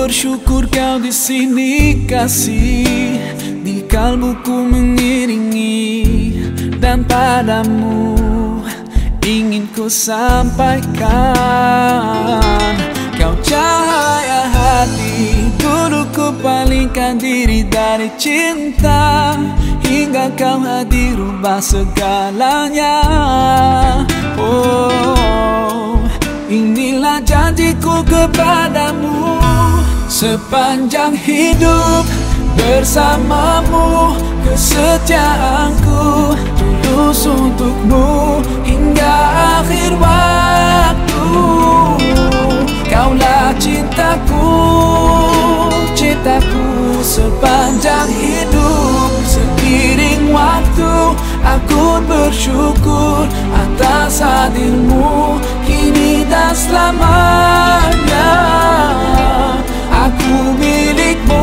bersyukur kau di sini kasih, di kalbuku mengiringi, dan padamu ingin ku sampaikan. Kau cahaya hati, dulu ku palingkan diri dari cinta, hingga kau hadir rubah segalanya. Oh, inilah janjiku kepadamu, sepanjang hidup bersamamu, kesetiaanku tulus untukmu hingga akhir waktu. Kaulah cintaku, cintaku sepanjang hidup. Seiring waktu aku bersyukur atas hadirmu kini dan selamanya. Aku milikmu,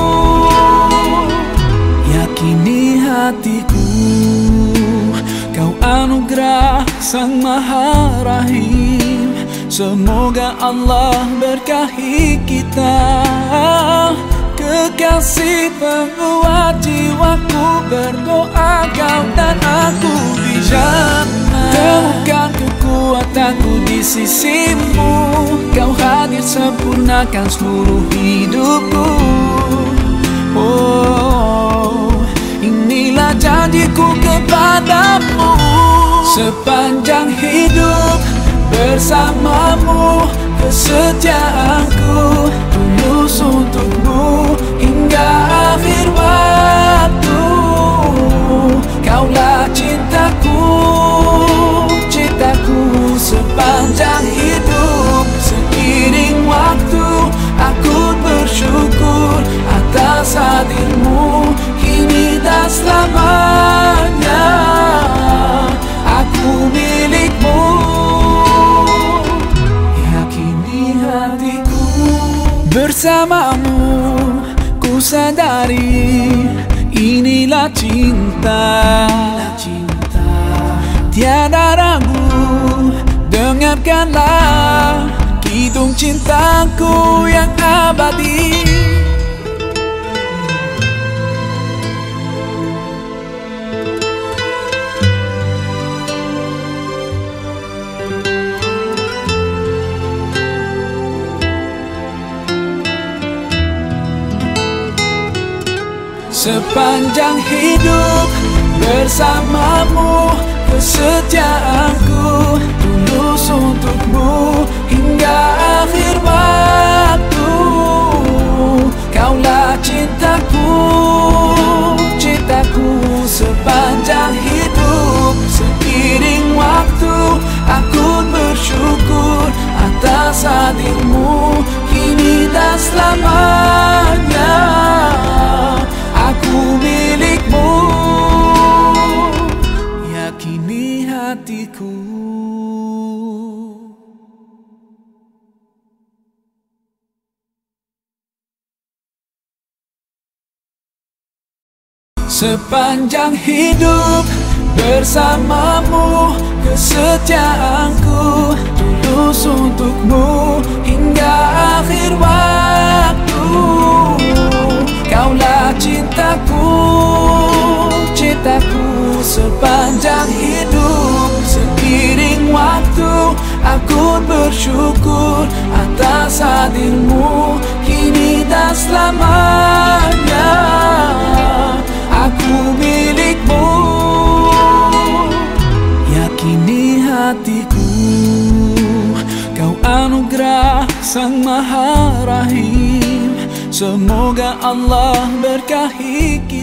yakini hatiku. Kau anugerah Sang Maha Rahim, semoga Allah berkahi kita. Kekasih penguat jiwaku, berdoa kau dan aku di jannah. Temukan kekuatanku di sisimu, kau hadir sempurnakan seluruh hidupku. Oh, inilah janjiku kepadamu, sepanjang hidup bersamamu, kesetiaanku tulus untukmu hingga akhir waktu. Kaulah cintaku, cintaku sepanjang hidup. Seiring waktu aku bersyukur atas hadirmu kini dan selamanya. Aku milikmu, yakini hatiku. Bersamamu ku sadari inilah cinta, tiada ragu. Dengarkanlah kidung cintaku yang abadi. Sepanjang hidup bersamamu, kesetiaanku tulus untukmu hingga akhir waktu. Kaulah cintaku, cintaku sepanjang hidup. Seiring waktu aku bersyukur atas hadirmu kini dan selamanya. Aku milikmu, yakini hatiku. Sepanjang hidup bersamamu, kesetiaanku tulus untukmu hingga akhir waktu. Kaulah cintaku, cintaku sepanjang hidup. Seiring waktu aku bersyukur atas hadirmu kini dan selamanya. Aku milikmu, yakini hatiku. Kau anugerah Sang Maha Rahim, semoga Allah berkahi kita.